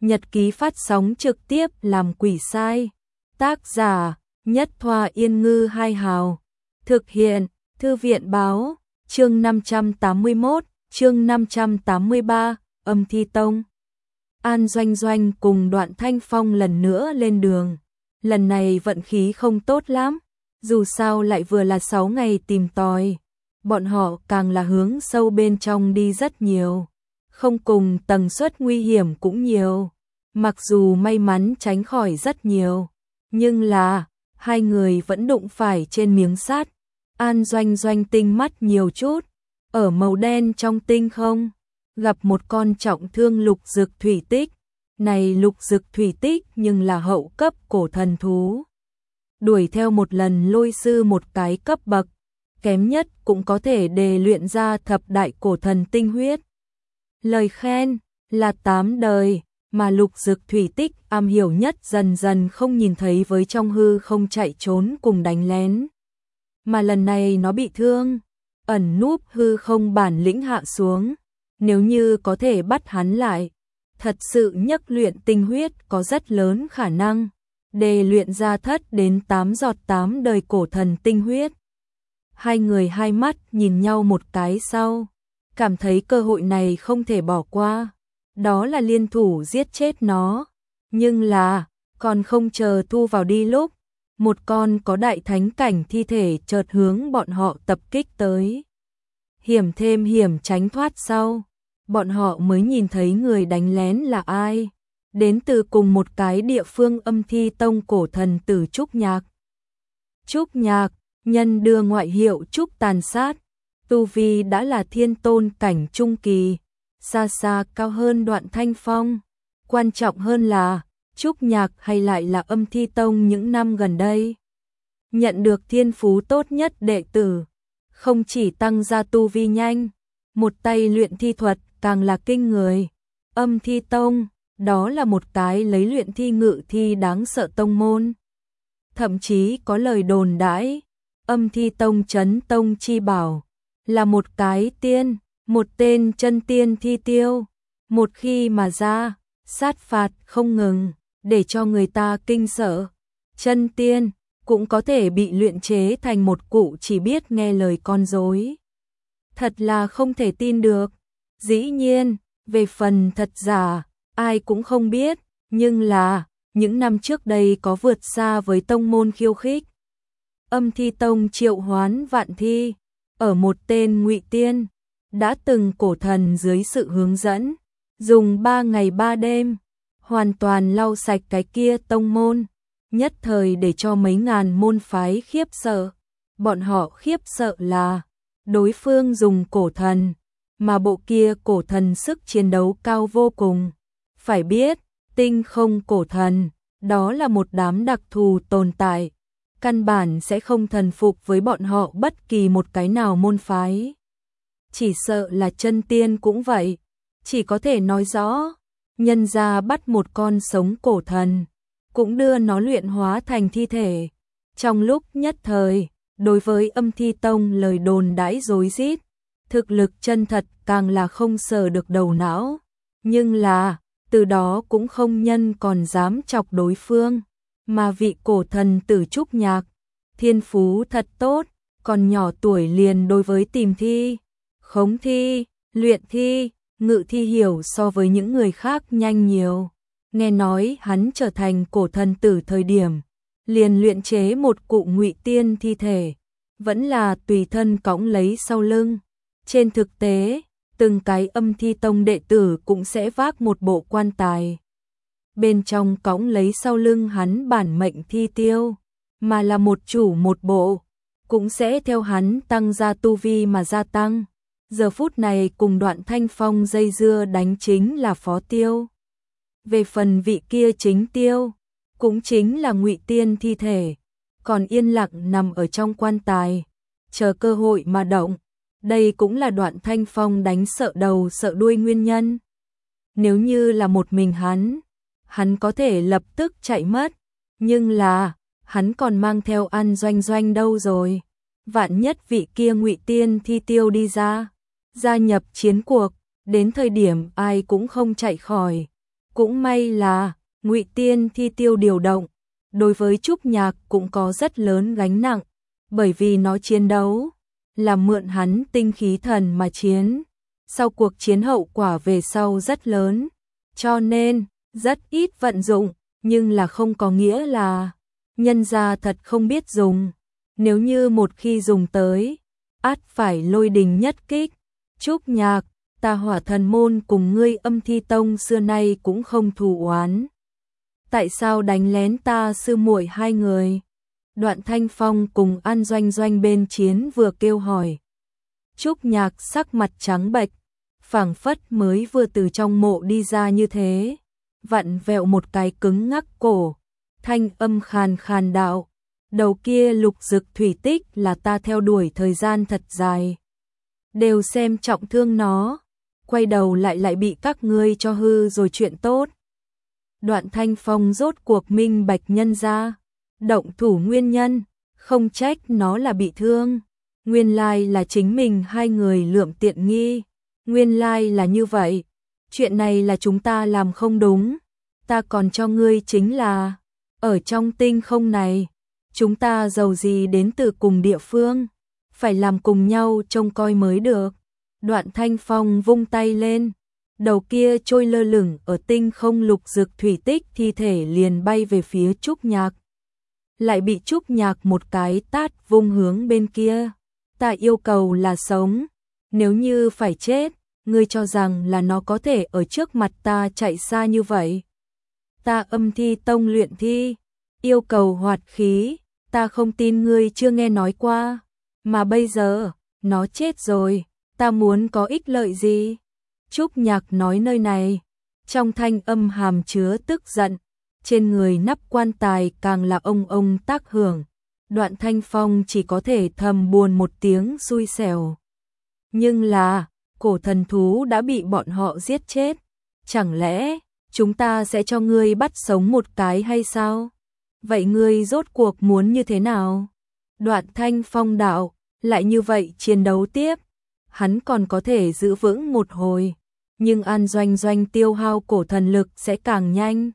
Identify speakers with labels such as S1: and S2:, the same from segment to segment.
S1: Nhật ký phát sóng trực tiếp làm quỷ sai. Tác giả Nhất Thoa Yên Ngư Hai Hào. Thực hiện Thư viện Báo. Chương 581, chương 583, Âm Thi Tông. An Doanh Doanh cùng Đoạn Thanh Phong lần nữa lên đường. Lần này vận khí không tốt lắm, dù sao lại vừa là 6 ngày tìm tòi. Bọn họ càng là hướng sâu bên trong đi rất nhiều, không cùng tần suất nguy hiểm cũng nhiều. Mặc dù may mắn tránh khỏi rất nhiều, nhưng là hai người vẫn đụng phải trên miếng sắt. An Doanh Doanh tinh mắt nhiều chút, ở màu đen trong tinh không, gặp một con trọng thương lục dực thủy tích. Này lục dực thủy tích nhưng là hậu cấp cổ thần thú. Đuổi theo một lần lôi sư một cái cấp bậc, kém nhất cũng có thể đề luyện ra thập đại cổ thần tinh huyết. Lời khen là 8 đời, mà lục dực thủy tích am hiểu nhất dần dần không nhìn thấy với trong hư không chạy trốn cùng đánh lén. Mà lần này nó bị thương, ẩn núp hư không bản lĩnh hạ xuống, nếu như có thể bắt hắn lại, thật sự nhất luyện tinh huyết có rất lớn khả năng đề luyện ra thất đến 8 giọt 8 đời cổ thần tinh huyết. Hai người hai mắt nhìn nhau một cái sau, cảm thấy cơ hội này không thể bỏ qua, đó là liên thủ giết chết nó. Nhưng là, còn không chờ thu vào đi lúc, một con có đại thánh cảnh thi thể chợt hướng bọn họ tập kích tới. Hiểm thêm hiểm tránh thoát sau, bọn họ mới nhìn thấy người đánh lén là ai. Đến từ cùng một cái địa phương Âm Thi Tông cổ thần tử Trúc Nhạc. Trúc Nhạc, nhân đưa ngoại hiệu Trúc Tàn Sát, tu vi đã là thiên tôn cảnh trung kỳ, xa xa cao hơn Đoạn Thanh Phong. Quan trọng hơn là, Trúc Nhạc hay lại là Âm Thi Tông những năm gần đây nhận được thiên phú tốt nhất đệ tử, không chỉ tăng gia tu vi nhanh, một tay luyện thi thuật càng là kinh người. Âm Thi Tông, đó là một cái lấy luyện thi ngự thi đáng sợ tông môn. Thậm chí có lời đồn đãi, Âm Thi Tông Chấn Tông chi bảo là một cái tiên, một tên chân tiên thi tiêu, một khi mà ra, sát phạt không ngừng, để cho người ta kinh sợ. Chân tiên cũng có thể bị luyện chế thành một cụ chỉ biết nghe lời con rối. Thật là không thể tin được. Dĩ nhiên, về phần thật giả, ai cũng không biết, nhưng là, những năm trước đây có vượt xa với tông môn khiêu khích. Âm Thi Tông triệu hoán vạn thi, ở một tên ngụy tiên, đã từng cổ thần dưới sự hướng dẫn, dùng 3 ngày 3 đêm, hoàn toàn lau sạch cái kia tông môn, nhất thời để cho mấy ngàn môn phái khiếp sợ. Bọn họ khiếp sợ là, đối phương dùng cổ thần, mà bộ kia cổ thần sức chiến đấu cao vô cùng. Phải biết, tinh không cổ thần, đó là một đám đặc thù tồn tại, căn bản sẽ không thần phục với bọn họ bất kỳ một cái nào môn phái. Chỉ sợ là chân tiên cũng vậy, chỉ có thể nói rõ, nhân gia bắt một con sống cổ thần, cũng đưa nó luyện hóa thành thi thể. Trong lúc nhất thời, đối với Âm Thi Tông lời đồn đãi rối rít, thực lực chân thật càng là không sờ được đầu não. Nhưng là, từ đó cũng không nhân còn dám chọc đối phương, mà vị cổ thần tử Trúc Nhạc, thiên phú thật tốt, còn nhỏ tuổi liền đối với tìm thi, khống thi, luyện thi, ngự thi hiểu so với những người khác nhanh nhiều. Nghe nói hắn trở thành cổ thần tử thời điểm, liền luyện chế một cụ ngụy tiên thi thể, vẫn là tùy thân cõng lấy sau lưng. Trên thực tế, từng cái Âm Thi Tông đệ tử cũng sẽ vác một bộ quan tài, bên trong cõng lấy sau lưng hắn bản mệnh thi tiêu, mà là một chủ một bộ, cũng sẽ theo hắn tăng gia tu vi mà gia tăng. Giờ phút này cùng Đoạn Thanh Phong dây dưa đánh chính là phó tiêu. Về phần vị kia chính tiêu, cũng chính là ngụy tiên thi thể, còn yên lặng nằm ở trong quan tài, chờ cơ hội mà động. Đây cũng là Đoạn Thanh Phong đánh sợ đầu sợ đuôi nguyên nhân. Nếu như là một mình hắn có thể lập tức chạy mất, nhưng là, hắn còn mang theo An Doanh Doanh đâu rồi. Vạn nhất vị kia ngụy tiên thi tiêu đi ra, gia nhập chiến cuộc, đến thời điểm ai cũng không chạy khỏi. Cũng may là Ngụy Tiên Thi Tiêu điều động, đối với Trúc Nhạc cũng có rất lớn gánh nặng, bởi vì nó chiến đấu là mượn hắn tinh khí thần mà chiến. Sau cuộc chiến hậu quả về sau rất lớn, cho nên rất ít vận dụng, nhưng là không có nghĩa là nhân gia thật không biết dùng. Nếu như một khi dùng tới, ắt phải lôi đình nhất kích. Trúc Nhạc, ta Hỏa Thần môn cùng ngươi Âm Thi tông xưa nay cũng không thù oán. Tại sao đánh lén ta sư muội hai người? Đoạn Thanh Phong cùng An Doanh Doanh bên chiến vừa kêu hỏi. Trúc Nhạc sắc mặt trắng bệch, phảng phất mới vừa từ trong mộ đi ra như thế, vặn vẹo một cái cứng ngắc cổ, thanh âm khàn khàn đạo, đầu kia lục dực thủy tích là ta theo đuổi thời gian thật dài, đều xem trọng thương nó, quay đầu lại bị các ngươi cho hư rồi chuyện tốt. Đoạn Thanh Phong rốt cuộc minh bạch nhân ra, động thủ nguyên nhân, không trách nó là bị thương, nguyên lai là chính mình hai người lượm tiện nghi, nguyên lai là như vậy, chuyện này là chúng ta làm không đúng, ta còn cho ngươi chính là, ở trong tinh không này, chúng ta giàu gì đến từ cùng địa phương, phải làm cùng nhau trông coi mới được. Đoạn Thanh Phong vung tay lên, đầu kia trôi lơ lửng ở tinh không lục dực thủy tích thi thể liền bay về phía Trúc Nhạc. Lại bị Trúc Nhạc một cái tát vung hướng bên kia. Ta yêu cầu là sống, nếu như phải chết, ngươi cho rằng là nó có thể ở trước mặt ta chạy xa như vậy. Ta Âm Thi tông luyện thi, yêu cầu hoạt khí, ta không tin ngươi chưa nghe nói qua, mà bây giờ, nó chết rồi, ta muốn có ích lợi gì? Trúc Nhạc nói nơi này, trong thanh âm hàm chứa tức giận, trên người nắp quan tài càng là ông tác hưởng. Đoạn Thanh Phong chỉ có thể thầm buồn một tiếng xui xẻo. Nhưng là, cổ thần thú đã bị bọn họ giết chết, chẳng lẽ chúng ta sẽ cho ngươi bắt sống một cái hay sao? Vậy ngươi rốt cuộc muốn như thế nào? Đoạn Thanh Phong đạo, lại như vậy chiến đấu tiếp, hắn còn có thể giữ vững một hồi, nhưng An Doanh Doanh tiêu hao cổ thần lực sẽ càng nhanh.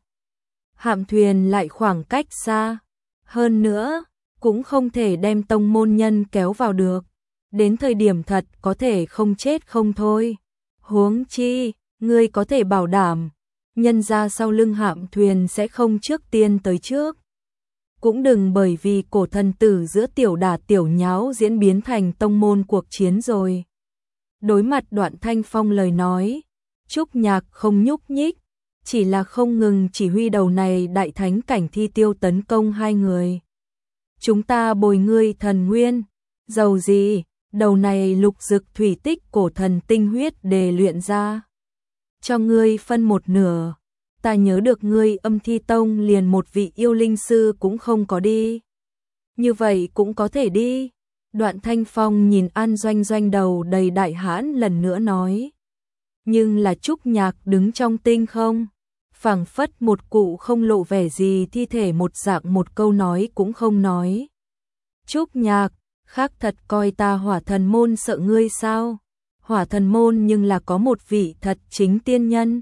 S1: Hạm thuyền lại khoảng cách xa, hơn nữa, cũng không thể đem tông môn nhân kéo vào được, đến thời điểm thật có thể không chết không thôi. Huống chi, ngươi có thể bảo đảm, nhân ra sau lưng hạm thuyền sẽ không trước tiên tới trước. Cũng đừng bởi vì cổ thần tử giữa tiểu đả tiểu nháo diễn biến thành tông môn cuộc chiến rồi. Đối mặt Đoạn Thanh Phong lời nói, Trúc Nhạc không nhúc nhích, chỉ là không ngừng chỉ huy đầu này đại thánh cảnh Thi Tiêu tấn công hai người. Chúng ta bồi ngươi thần nguyên, giàu gì, đầu này lục dực thủy tích cổ thần tinh huyết để luyện ra. Cho ngươi phân một nửa, ta nhớ được ngươi Âm Thi tông liền một vị yêu linh sư cũng không có đi. Như vậy cũng có thể đi. Đoạn Thanh Phong nhìn An Doanh Doanh đầu đầy đại hãn lần nữa nói. Nhưng là Trúc Nhạc đứng trong tinh không, phảng phất một cụ không lộ vẻ gì thi thể một dạng một câu nói cũng không nói. Trúc Nhạc, khác thật coi ta Hỏa Thần môn sợ ngươi sao? Hỏa Thần môn nhưng là có một vị thật chính tiên nhân,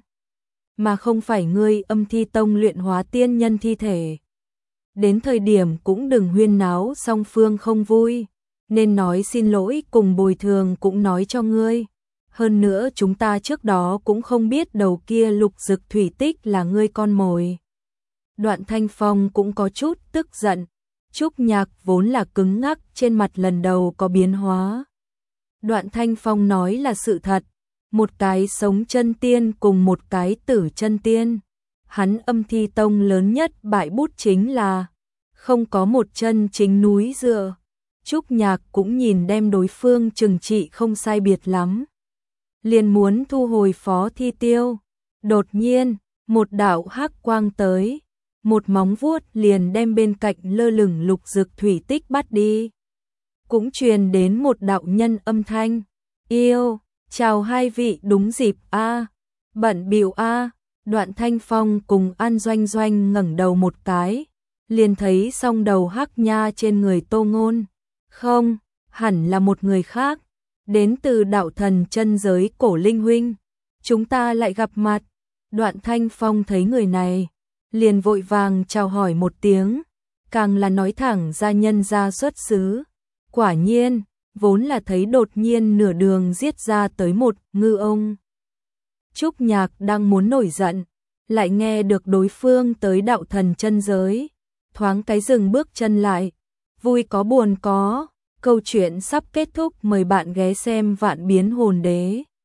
S1: mà không phải ngươi Âm Thi tông luyện hóa tiên nhân thi thể. Đến thời điểm cũng đừng huyên náo song phương không vui, nên nói xin lỗi cùng bồi thường cũng nói cho ngươi. Hơn nữa chúng ta trước đó cũng không biết đầu kia lục dực thủy tích là ngươi con mồi. Đoạn Thanh Phong cũng có chút tức giận. Trúc Nhạc vốn là cứng ngắc trên mặt lần đầu có biến hóa. Đoạn Thanh Phong nói là sự thật. Một cái sống chân tiên cùng một cái tử chân tiên. Hắn Âm Thi tông lớn nhất bại bút chính là không có một chân chính núi dựa. Trúc Nhạc cũng nhìn đem đối phương trừng trị không sai biệt lắm. Liền muốn thu hồi Phó Thi Tiêu. Đột nhiên, một đạo hắc quang tới, một móng vuốt liền đem bên cạnh lơ lửng lục dực thủy tích bắt đi. Cũng truyền đến một đạo nhân âm thanh, yêu, chào hai vị đúng dịp a, bận bịu a. Đoạn Thanh Phong cùng An Doanh Doanh ngẩng đầu một cái, liền thấy song đầu hắc nha trên người Tô Ngôn. Không, hẳn là một người khác, đến từ đạo thần chân giới Cổ Linh huynh. Chúng ta lại gặp mặt. Đoạn Thanh Phong thấy người này, liền vội vàng chào hỏi một tiếng, càng là nói thẳng ra nhân gia xuất xứ. Quả nhiên, vốn là thấy đột nhiên nửa đường giết ra tới một ngư ông. Trúc Nhạc đang muốn nổi giận, lại nghe được đối phương tới đạo thần chân giới, thoáng cái dừng bước chân lại, vui có buồn có, câu chuyện sắp kết thúc, mời bạn ghé xem Vạn Biến Hồn Đế.